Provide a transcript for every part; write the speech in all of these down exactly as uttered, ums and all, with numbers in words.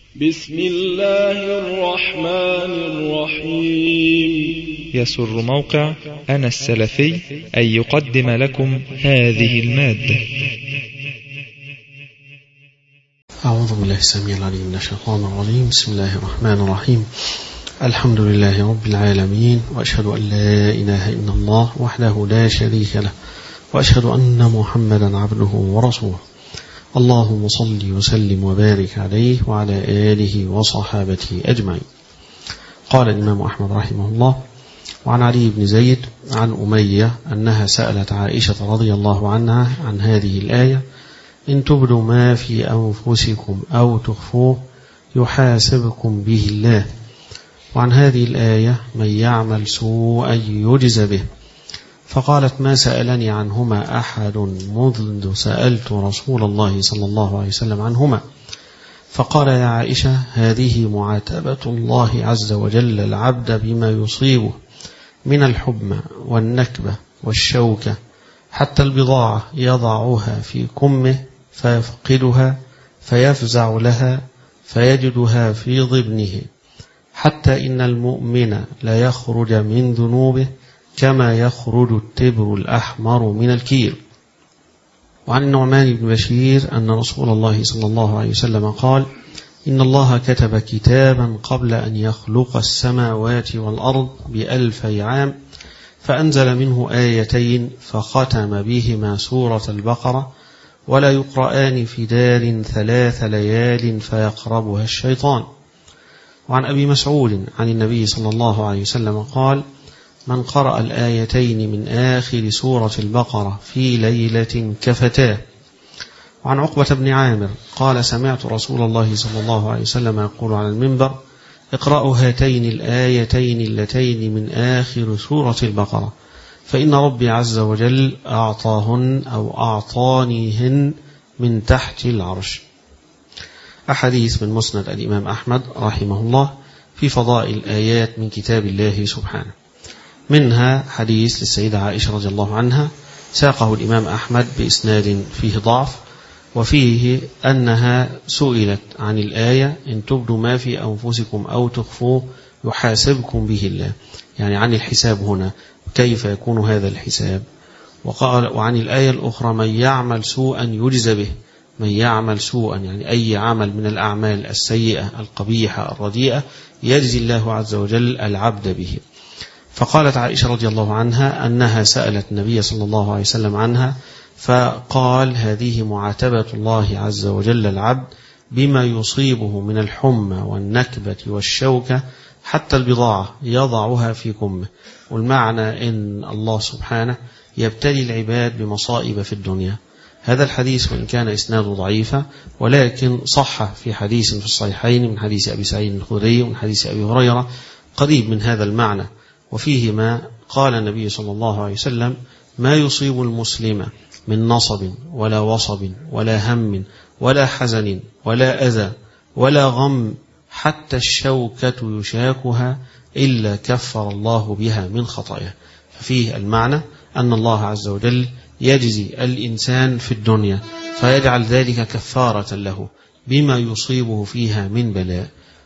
بسم الله الرحمن الرحيم. يسر موقع أنا السلفي أن يقدم لكم هذه المادة. أعوذ بالله السميع العليم من الشيطان الرجيم. بسم الله الرحمن الرحيم. الحمد لله رب العالمين، وأشهد أن لا إله إلا الله وحده لا شريك له، وأشهد أن محمدا عبده ورسوله. اللهم صل وسلم وبارك عليه وعلى آله وصحابته أجمعين. قال الإمام أحمد رحمه الله: وعن علي بن زيد عن أمية أنها سألت عائشة رضي الله عنها عن هذه الآية: إن تبدوا ما في أنفسكم أو تخفوه يحاسبكم به الله. وعن هذه الآية: من يعمل سوءا يجز به. فقالت: ما سألني عنهما أحد منذ سألت رسول الله صلى الله عليه وسلم عنهما. فقال: يا عائشة، هذه معاتبة الله عز وجل العبد بما يصيبه من الحمى والنكبة والشوكة، حتى البضاعة يضعها في كمه فيفقدها فيفزع لها فيجدها في ضبنه، حتى إن المؤمن لا يخرج من ذنوبه كما يخرج التبر الأحمر من الكير. وعن النعمان بن بشير أن رسول الله صلى الله عليه وسلم قال: إن الله كتب كتابا قبل أن يخلق السماوات والأرض بألفي عام، فأنزل منه آيتين فختم بهما سورة البقرة، ولا يقرآن في دار ثلاث ليال فيقربها الشيطان. وعن أبي مسعود عن النبي صلى الله عليه وسلم قال: من قرأ الآيتين من آخر سورة البقرة في ليلة كفتاه. وعن عقبة بن عامر قال: سمعت رسول الله صلى الله عليه وسلم يقول على المنبر: اقرأوا هاتين الآيتين اللتين من آخر سورة البقرة، فإن ربي عز وجل أعطاهن أو أعطانيهن من تحت العرش. أحاديث من مسند الإمام أحمد رحمه الله في فضائل الآيات من كتاب الله سبحانه. منها حديث للسيدة عائشة رضي الله عنها ساقه الإمام أحمد بإسناد فيه ضعف، وفيه أنها سئلت عن الآية: إن تبدوا ما في أنفسكم أو تخفوه يحاسبكم به الله، يعني عن الحساب هنا، كيف يكون هذا الحساب؟ وقال: وعن الآية الأخرى: من يعمل سوءا يجز به. من يعمل سوءا يعني أي عمل من الأعمال السيئة القبيحة الرديئة يجزي الله عز وجل العبد به. فقالت عائشة رضي الله عنها أنها سألت النبي صلى الله عليه وسلم عنها، فقال: هذه معاتبة الله عز وجل العبد بما يصيبه من الحمى والنكبة والشوكة، حتى البضاعة يضعها في كمه. والمعنى إن الله سبحانه يبتلي العباد بمصائب في الدنيا. هذا الحديث وإن كان إسناده ضعيفة، ولكن صح في حديث في الصحيحين من حديث أبي سعيد الخدري ومن حديث أبي هريرة قريب من هذا المعنى، وفيهما قال النبي صلى الله عليه وسلم: ما يصيب المسلم من نصب ولا وصب ولا هم ولا حزن ولا أذى ولا غم حتى الشوكة يشاكها إلا كفر الله بها من خطاياه. ففيه المعنى أن الله عز وجل يجزي الإنسان في الدنيا فيجعل ذلك كفارة له بما يصيبه فيها من بلاء.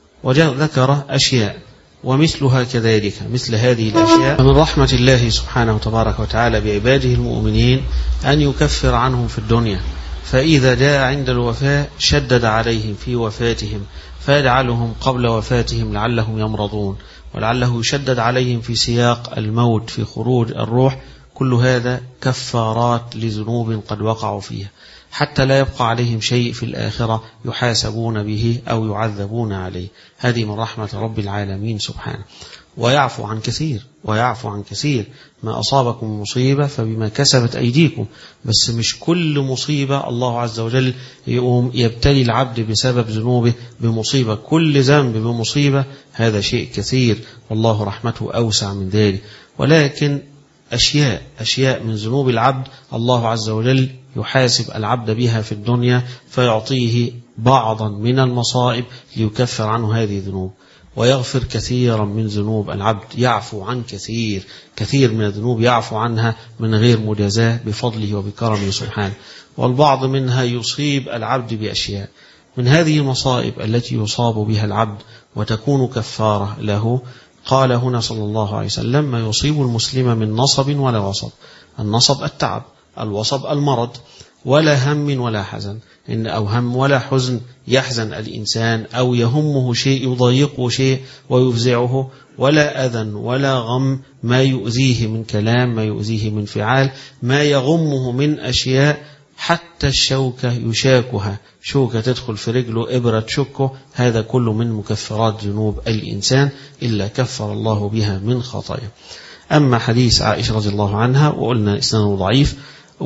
وذكر أشياء ومثلها كذلك، مثل هذه الأشياء من رحمة الله سبحانه وتبارك وتعالى بعباده المؤمنين أن يكفر عنهم في الدنيا، فإذا جاء عند الوفاة شدد عليهم في وفاتهم فيجعلهم قبل وفاتهم لعلهم يمرضون، ولعله يشدد عليهم في سياق الموت في خروج الروح. كل هذا كفارات لذنوب قد وقعوا فيها، حتى لا يبقى عليهم شيء في الآخرة يحاسبون به أو يعذبون عليه. هذه من رحمة رب العالمين سبحانه. ويعفو عن كثير ويعفو عن كثير. ما أصابكم مصيبة فبما كسبت أيديكم، بس مش كل مصيبة الله عز وجل يقوم يبتلي العبد بسبب ذنوبه بمصيبة. كل ذنب بمصيبة، هذا شيء كثير، والله رحمته أوسع من ذلك. ولكن أشياء أشياء من ذنوب العبد الله عز وجل يحاسب العبد بها في الدنيا، فيعطيه بعضا من المصائب ليكفر عنه هذه الذنوب، ويغفر كثيرا من ذنوب العبد. يعفو عن كثير كثير من الذنوب يعفو عنها من غير مجازاة بفضله وبكرمه سبحانه. والبعض منها يصيب العبد بأشياء، من هذه المصائب التي يصاب بها العبد وتكون كفارة له، قال هنا صلى الله عليه وسلم: ما يصيب المسلم من نصب ولا وصب. النصب التعب، الوصب المرض، ولا هم ولا حزن، إن أو هم ولا حزن يحزن الإنسان أو يهمه شيء يضايقه شيء ويفزعه، ولا أذى ولا غم ما يؤذيه من كلام، ما يؤذيه من فعال، ما يغمه من أشياء، حتى الشوكة يشاكها، شوكة تدخل في رجله، إبرة تشكه، هذا كله من مكفرات ذنوب الإنسان إلا كفر الله بها من خطايا. أما حديث عائشة رضي الله عنها وقلنا إسناده ضعيف،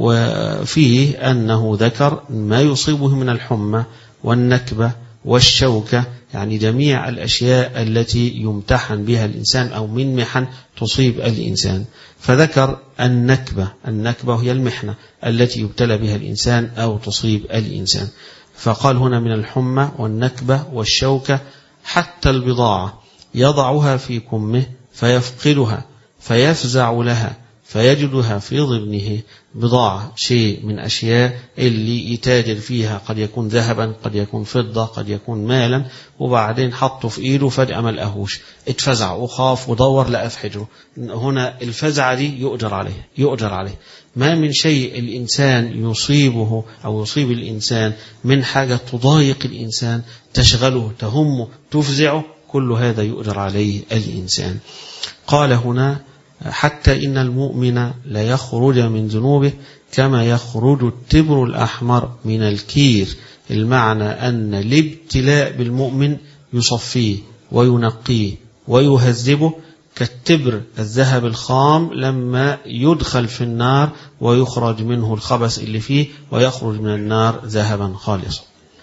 وفيه أنه ذكر ما يصيبه من الحمى والنكبة والشوكة، يعني جميع الأشياء التي يمتحن بها الإنسان أو من محن تصيب الإنسان، فذكر النكبة. النكبة هي المحنة التي يبتلى بها الإنسان أو تصيب الإنسان، فقال هنا من الحمى والنكبة والشوكة، حتى البضاعة يضعها في كمه فيفقدها فيفزع لها فيجدها في ضمنه. بضاعة شيء من أشياء اللي يتاجر فيها، قد يكون ذهبا، قد يكون فضة، قد يكون مالا، وبعدين حطه في إيده فجأة ما لقاهوش، اتفزع وخاف ودور لقى في حجره. هنا الفزعة دي يؤجر عليه، يؤجر عليه. ما من شيء الإنسان يصيبه أو يصيب الإنسان من حاجة تضايق الإنسان، تشغله، تهمه، تفزعه، كل هذا يؤجر عليه الإنسان. قال هنا: حتى إن المؤمن لا يخرج من ذنوبه كما يخرج التبر الأحمر من الكير. المعنى أن الابتلاء بالمؤمن يصفيه وينقيه ويهذبه كالتبر الذهب الخام لما يدخل في النار ويخرج منه الخبث اللي فيه ويخرج من النار ذهبا خالصا.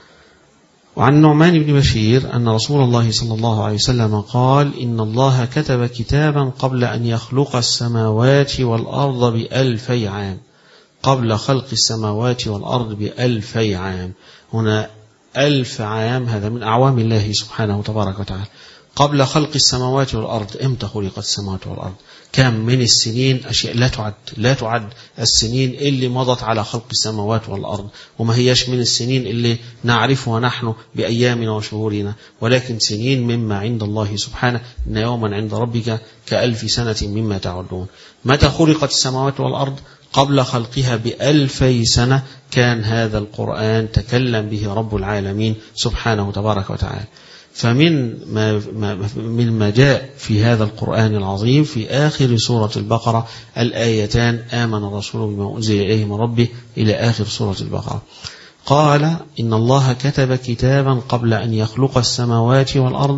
وعن نعمان بن بشير أن رسول الله صلى الله عليه وسلم قال: إن الله كتب كتابا قبل أن يخلق السماوات والأرض بألفي عام. قبل خلق السماوات والأرض بألفي عام. هنا ألف عام هذا من أعوام الله سبحانه وتبارك وتعالى. قبل خلق السماوات والأرض، إمتى خلقت السماوات والأرض؟ كم من السنين، أشياء لا تعد، لا تعد السنين اللي مضت على خلق السماوات والأرض، وما هيش من السنين اللي نعرفها نحن بأيامنا وشهورنا، ولكن سنين مما عند الله سبحانه، إن يوما عند ربك كألف سنة مما تعدون. متى خلقت السماوات والأرض؟ قبل خلقها بألفي سنة. كان هذا القرآن تكلم به رب العالمين سبحانه وتبارك وتعالى. فمن ما من ما جاء في هذا القرآن العظيم في آخر سورة البقرة الآيتان: آمن الرسول بما أنزل إليه من ربه، إلى آخر سورة البقرة. قال: إن الله كتب كتابا قبل أن يخلق السماوات والأرض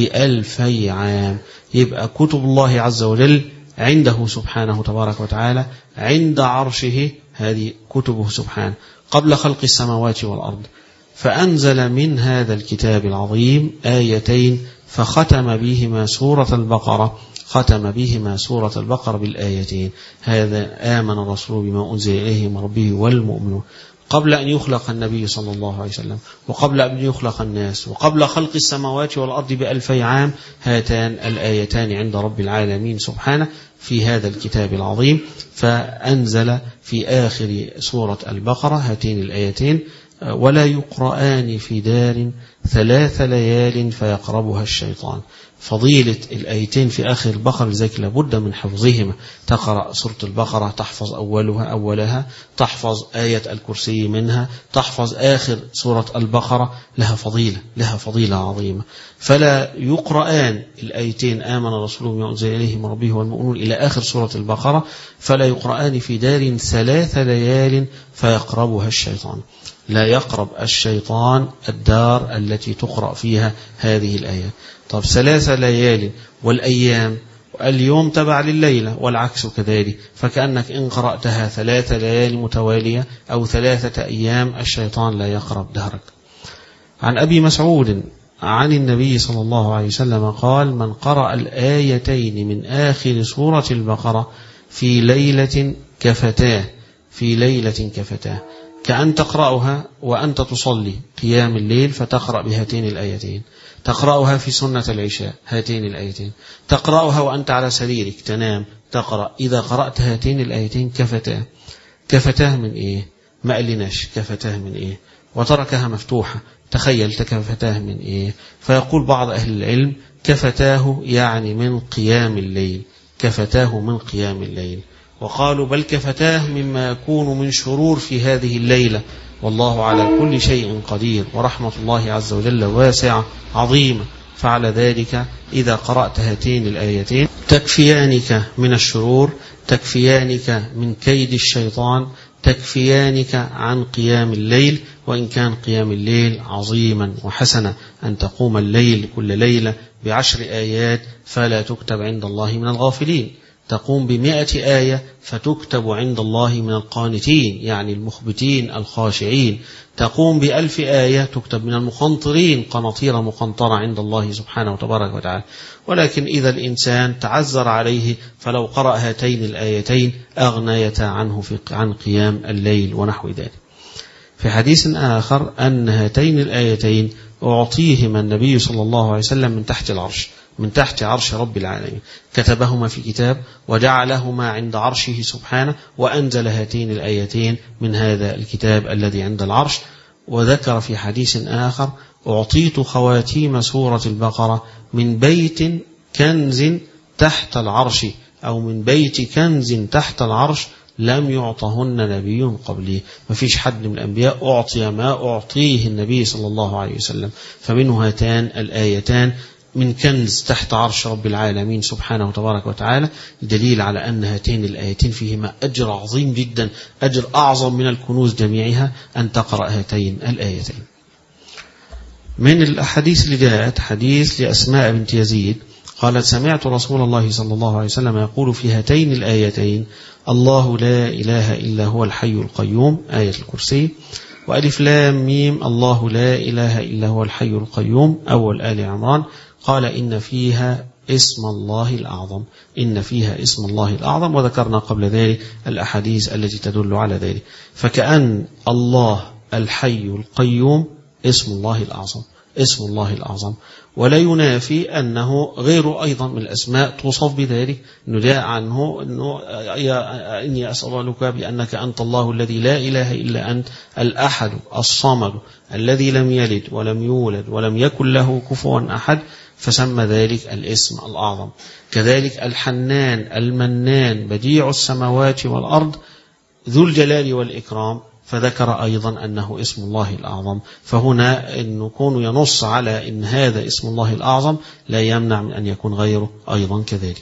بألفي عام. يبقى كتب الله عز وجل عنده سبحانه تبارك وتعالى عند عرشه، هذه كتبه سبحانه قبل خلق السماوات والأرض. فأنزل من هذا الكتاب العظيم آيتين فختم بهما سورة البقرة، ختم بهما سورة البقرة بالآيتين: هذا آمن الرسول بما أنزل إليه من ربه والمؤمنون، قبل أن يخلق النبي صلى الله عليه وسلم، وقبل أن يخلق الناس، وقبل خلق السماوات والأرض بألفي عام. هاتان الآيتان عند رب العالمين سبحانه في هذا الكتاب العظيم. فأنزل في آخر سورة البقرة هاتين الآيتين: ولا يقرآن في دار ثلاث ليال فيقربها الشيطان. فضيلة الآيتين في آخر البقرة لذلك لابد من حفظهما. تقرأ سورة البقرة تحفظ أولها أولها، تحفظ آية الكرسي منها، تحفظ آخر سورة البقرة، لها فضيلة، لها فضيلة عظيمة. فلا يقرآن الآيتين آمن الرسول بما أنزل إليه من ربه والمؤمنون إلى آخر سورة البقرة، فلا يقرآن في دار ثلاث ليال فيقربها الشيطان. لا يقرب الشيطان الدار التي تقرأ فيها هذه الآيات. طب ثلاث ليال، والأيام اليوم تبع لليلة والعكس كذلك، فكأنك إن قرأتها ثلاث ليال متوالية أو ثلاثة أيام الشيطان لا يقرب دهرك. عن أبي مسعود عن النبي صلى الله عليه وسلم قال: من قرأ الآيتين من آخر سورة البقرة في ليلة كفتاه، في ليلة كفتاه، كأن تقرأها وأنت تصلي قيام الليل فتقرأ بهاتين الآيتين، تقرأها في سنة العشاء هاتين الآيتين، تقرأها وأنت على سريرك تنام تقرأ. إذا قرأت هاتين الآيتين كفتاه. كفتاه من إيه؟ ما قالناش كفتاه من إيه؟ وتركها مفتوحة. تخيل كفتاه من إيه؟ فيقول بعض أهل العلم كفتاه يعني من قيام الليل، كفتاه من قيام الليل. وقالوا بل كفتاه مما يكون من شرور في هذه الليلة، والله على كل شيء قدير، ورحمة الله عز وجل واسعة عظيمة. فعلى ذلك إذا قرأت هاتين الآيتين تكفيانك من الشرور، تكفيانك من كيد الشيطان، تكفيانك عن قيام الليل. وإن كان قيام الليل عظيما وحسنا، أن تقوم الليل كل ليلة بعشر آيات فلا تكتب عند الله من الغافلين، تقوم بمئة آية فتكتب عند الله من القانتين يعني المخبتين الخاشعين، تقوم بألف آية تكتب من المقنطرين قناطير مقنطرة عند الله سبحانه وتبارك وتعالى. ولكن إذا الإنسان تعذر عليه فلو قرأ هاتين الآيتين أغنيتا عنه في عن قيام الليل ونحو ذلك. في حديث آخر أن هاتين الآيتين أعطيهما النبي صلى الله عليه وسلم من تحت العرش، من تحت عرش رب العالمين، كتبهما في كتاب وجعلهما عند عرشه سبحانه، وأنزل هاتين الآيتين من هذا الكتاب الذي عند العرش. وذكر في حديث آخر أعطيت خواتيم سورة البقرة من بيت كنز تحت العرش، أو من بيت كنز تحت العرش لم يعطهن نبي قبلي. ما فيش حد من الأنبياء أعطي ما أعطيه النبي صلى الله عليه وسلم. فمنه هاتان الآيتان من كنز تحت عرش رب العالمين سبحانه وتبارك وتعالى، دليل على أن هاتين الآيتين فيهما أجر عظيم جدا، أجر أعظم من الكنوز جميعها أن تقرأ هاتين الآيتين. من الأحاديث اللي جاءت حديث لأسماء بنت يزيد قالت سمعت رسول الله صلى الله عليه وسلم يقول في هاتين الآيتين الله لا إله إلا هو الحي القيوم، آية الكرسي، وألف لام ميم الله لا إله إلا هو الحي القيوم، أول آل عمران. قال إن فيها اسم الله الأعظم، إن فيها اسم الله الأعظم، وذكرنا قبل ذلك الأحاديث التي تدل على ذلك. فكأن الله الحي القيوم اسم الله الأعظم، اسم الله الأعظم، ولا ينافي أنه غير أيضا من الأسماء توصف بذلك، نداء عنه أنه إني أسألك بأنك أنت الله الذي لا إله إلا أنت الأحد الصمد الذي لم يلد ولم يولد ولم يكن له كفوا أحد، فسمى ذلك الاسم الأعظم. كذلك الحنان المنان بديع السماوات والأرض ذو الجلال والإكرام، فذكر أيضا أنه اسم الله الأعظم. فهنا أن يكون ينص على أن هذا اسم الله الأعظم لا يمنع من أن يكون غيره أيضا كذلك.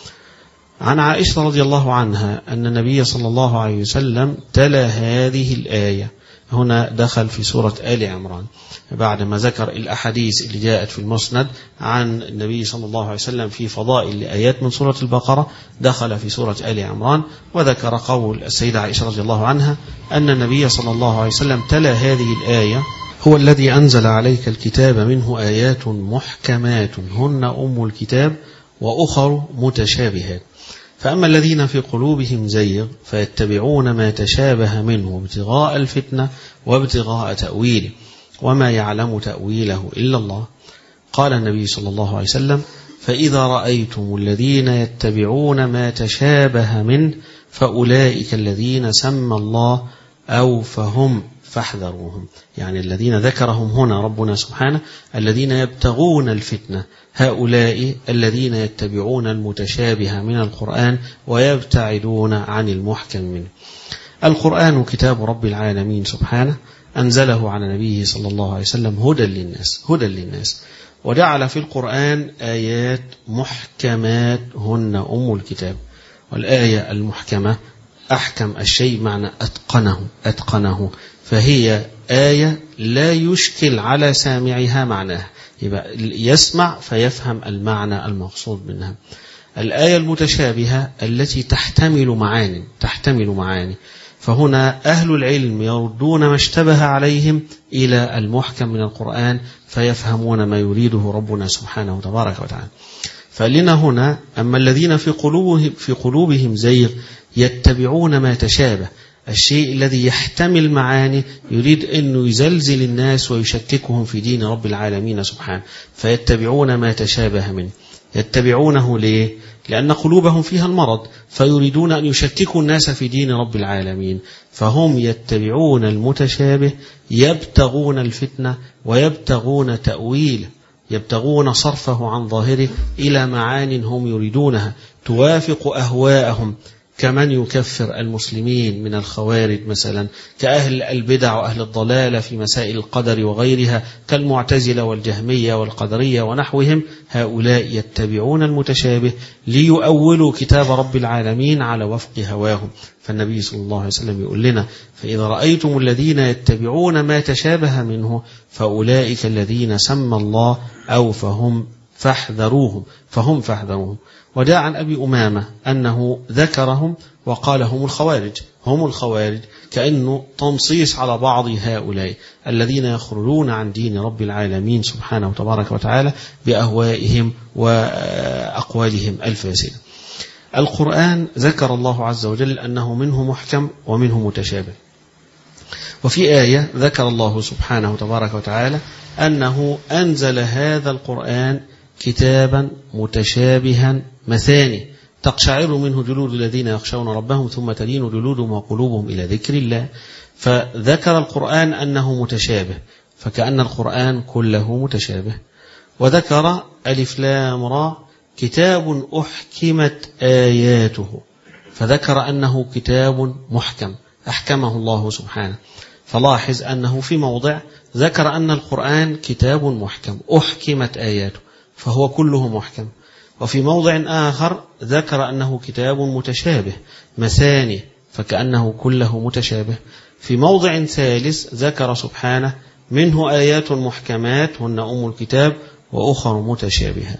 عن عائشة رضي الله عنها أن النبي صلى الله عليه وسلم تلا هذه الآية، هنا دخل في سورة آل عمران بعدما ذكر الأحاديث اللي جاءت في المسند عن النبي صلى الله عليه وسلم في فضائل لآيات من سورة البقرة، دخل في سورة آل عمران وذكر قول السيدة عائشة رضي الله عنها أن النبي صلى الله عليه وسلم تلا هذه الآية هو الذي أنزل عليك الكتاب منه آيات محكمات هن أم الكتاب وأخر متشابهات، فأما الذين في قلوبهم زيغ فيتبعون ما تشابه منه ابتغاء الفتنة وابتغاء تأويله وما يعلم تأويله إلا الله. قال النبي صلى الله عليه وسلم فإذا رأيتم الذين يتبعون ما تشابه منه فأولئك الذين سمى الله أو فهم فاحذروهم، يعني الذين ذكرهم هنا ربنا سبحانه الذين يبتغون الفتنة، هؤلاء الذين يتبعون المتشابه من القرآن ويبتعدون عن المحكم منه. القرآن كتاب رب العالمين سبحانه أنزله على نبيه صلى الله عليه وسلم هدى للناس، هدى للناس، وجعل في القرآن آيات محكمات هن أم الكتاب. والآية المحكمة أحكم الشيء معنى أتقنه، أتقنه، فهي آية لا يشكل على سامعها معناها، يبقى يسمع فيفهم المعنى المقصود منها. الآية المتشابهة التي تحتمل معاني، تحتمل معاني، فهنا أهل العلم يردون ما اشتبه عليهم إلى المحكم من القرآن فيفهمون ما يريده ربنا سبحانه وتبارك وتعالى. فلنا هنا أما الذين في قلوبهم, في قلوبهم زيغ يتبعون ما تشابه، الشيء الذي يحتمل معاني يريد أنه يزلزل الناس ويشككهم في دين رب العالمين سبحانه، فيتبعون ما تشابه منه. يتبعونه ليه؟ لأن قلوبهم فيها المرض، فيريدون أن يشككوا الناس في دين رب العالمين، فهم يتبعون المتشابه، يبتغون الفتنة ويبتغون تأويله، يبتغون صرفه عن ظاهره إلى معان هم يريدونها توافق أهواءهم، كمن يكفر المسلمين من الخوارج مثلا، كأهل البدع وأهل الضلالة في مسائل القدر وغيرها، كالمعتزلة والجهمية والقدرية ونحوهم. هؤلاء يتبعون المتشابه ليؤولوا كتاب رب العالمين على وفق هواهم. فالنبي صلى الله عليه وسلم يقول لنا: فإذا رأيتم الذين يتبعون ما تشابه منه فأولئك الذين سمى الله أو فهم فاحذروهم فهم فاحذروهم. وداع عن أبي أمامة أنه ذكرهم وقال: هم الخوارج هم الخوارج كأنه تنصيص على بعض هؤلاء الذين يخرجون عن دين رب العالمين سبحانه وتبارك وتعالى بأهوائهم وأقوالهم الفاسدة. القرآن ذكر الله عز وجل أنه منه محكم ومنه متشابه، وفي آية ذكر الله سبحانه وتبارك وتعالى أنه أنزل هذا القرآن كتابا متشابها مثاني تقشعر منه جلود الذين يخشون ربهم ثم تلين جلودهم وقلوبهم إلى ذكر الله. فذكر القرآن أنه متشابه، فكأن القرآن كله متشابه. وذكر ألف لام را كتاب أحكمت آياته، فذكر أنه كتاب محكم أحكمه الله سبحانه. فلاحظ أنه في موضع ذكر أن القرآن كتاب محكم أحكمت آياته، فهو كله محكم. وفي موضع آخر ذكر أنه كتاب متشابه مثاني، فكأنه كله متشابه. في موضع ثالث ذكر سبحانه: منه آيات محكمات هن أم الكتاب وأخر متشابهات.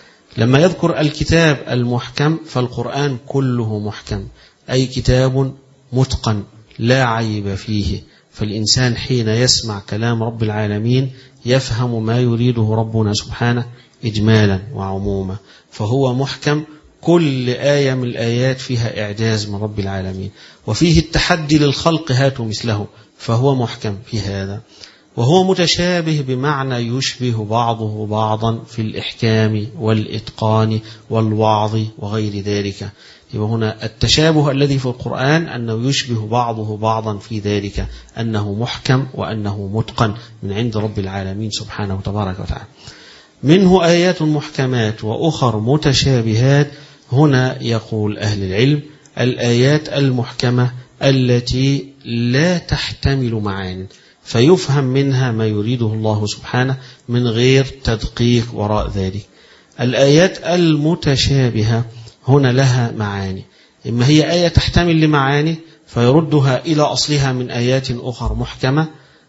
لما يذكر الكتاب المحكم فالقرآن كله محكم، أي كتاب متقن لا عيب فيه. فالإنسان حين يسمع كلام رب العالمين يفهم ما يريده ربنا سبحانه إجمالا وعموما، فهو محكم. كل آية من الآيات فيها إعجاز من رب العالمين، وفيه التحدي للخلق هاتوا مثله، فهو محكم في هذا. وهو متشابه بمعنى يشبه بعضه بعضا في الإحكام والإتقان والوعظ وغير ذلك. يبقى هنا التشابه الذي في القرآن أنه يشبه بعضه بعضا في ذلك، أنه محكم وأنه متقن من عند رب العالمين سبحانه وتبارك وتعالى. منه آيات محكمات وأخر متشابهات. هنا يقول أهل العلم: الآيات المحكمة التي لا تحتمل معاني، فيفهم منها ما يريده الله سبحانه من غير تدقيق وراء ذلك. الآيات المتشابهة هنا لها معاني، إما هي آية تحتمل لمعاني فيردها إلى أصلها من آيات أخرى محكمة،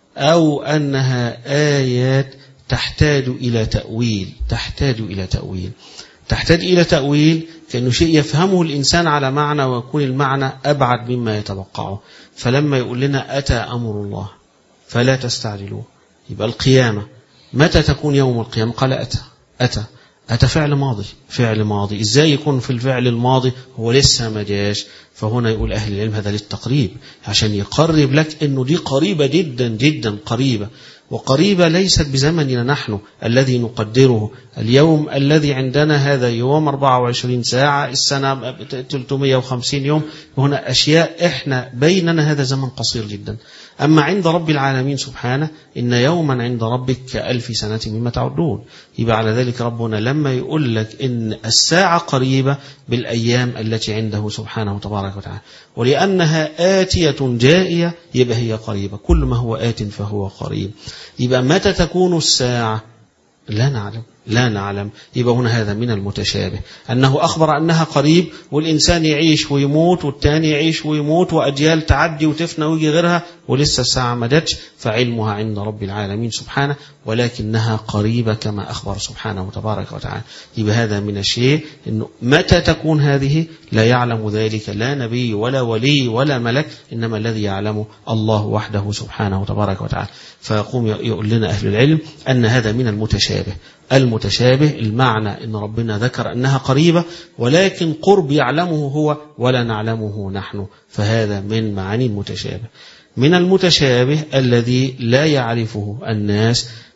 أو أنها آيات تحتاج إلى تأويل تحتاج إلى تأويل تحتاج إلى تأويل كأنه شيء يفهمه الإنسان على معنى ويكون المعنى أبعد مما يتوقعه. فلما يقول لنا: أتى أمر الله فلا تستعجلوه، يبقى القيامة متى تكون يوم القيامة؟ قال: أتى أتى أتى فعل ماضي فعل ماضي إزاي يكون في الفعل الماضي هو لسه ما جاش؟ فهنا يقول أهل العلم هذا للتقريب، عشان يقرب لك أنه دي قريبة جدا جدا قريبة، وقريبة ليست بزمننا نحن الذي نقدره. اليوم الذي عندنا هذا يوم أربعة وعشرين ساعة، السنة ثلاثمائة وخمسين يوم، وهنا أشياء إحنا بيننا هذا زمن قصير جدا. أما عند رب العالمين سبحانه إن يوما عند ربك كألف سنة مما تعدون. يبقى على ذلك ربنا لما يقول لك إن الساعة قريبة بالأيام التي عنده سبحانه وتبارك وتعالى، ولأنها آتية جائية يبقى هي قريبة. كل ما هو آت فهو قريب. يبقى متى تكون الساعة؟ لا نعلم لا نعلم. يبقى هنا هذا من المتشابه، أنه أخبر أنها قريب، والإنسان يعيش ويموت والتاني يعيش ويموت وأجيال تعدي وتفنى ويجي غيرها ولسه الساعة ما جاتش، فعلمها عند رب العالمين سبحانه، ولكنها قريبة كما أخبر سبحانه وتبارك وتعالى. يبقى هذا من الشيء إنه متى تكون هذه لا يعلم ذلك لا نبي ولا ولي ولا ملك، إنما الذي يعلمه الله وحده سبحانه وتبارك وتعالى. فيقوم يقول لنا أهل العلم أن هذا من المتشابه. المتشابه المعنى إن ربنا ذكر أنها قريبة، ولكن قرب يعلمه هو ولا نعلمه نحن، فهذا من معاني المتشابه. من المتشابه الذي لا يعرفه الناس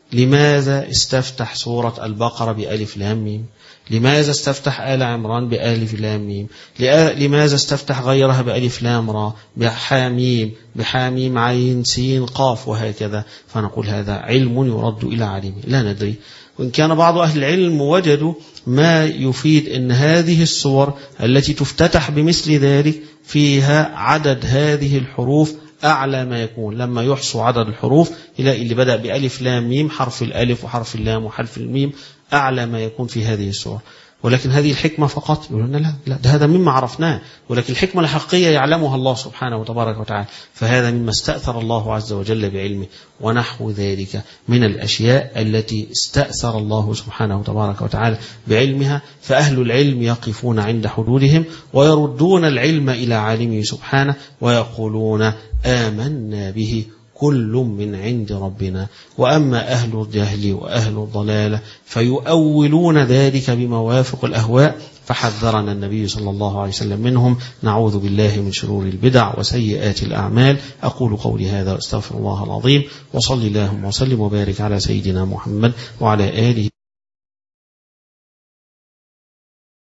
لماذا استفتح سورة البقرة بألف لام ميم؟ لماذا استفتح آل عمران بألف لام ميم؟ لماذا استفتح غيرها بألف لام را بحاميم بحاميم عين سين قاف وهكذا؟ فنقول هذا علم يرد إلى عالمه، لا ندري. وإن كان بعض أهل العلم وجدوا ما يفيد أن هذه السور التي تفتتح بمثل ذلك فيها عدد هذه الحروف أعلى ما يكون. لما يحصوا عدد الحروف إلى اللي بدأ بألف لام ميم، حرف الألف وحرف اللام وحرف الميم أعلى ما يكون في هذه السور. ولكن هذه الحكمة فقط يقولون لا لا ده هذا مما عرفناه، ولكن الحكمة الحقيقية يعلمها الله سبحانه وتبارك وتعالى، فهذا مما استأثر الله عز وجل بعلمه. ونحو ذلك من الأشياء التي استأثر الله سبحانه وتبارك وتعالى بعلمها، فأهل العلم يقفون عند حدودهم ويردون العلم إلى عالمه سبحانه ويقولون آمنا به كل من عند ربنا. وأما أهل الجهل وأهل الضلالة فيؤولون ذلك بموافق الأهواء، فحذرنا النبي صلى الله عليه وسلم منهم. نعوذ بالله من شرور البدع وسيئات الأعمال. أقول قولي هذا واستغفر الله العظيم، وصلي اللهم وسلم وبارك على سيدنا محمد وعلى آله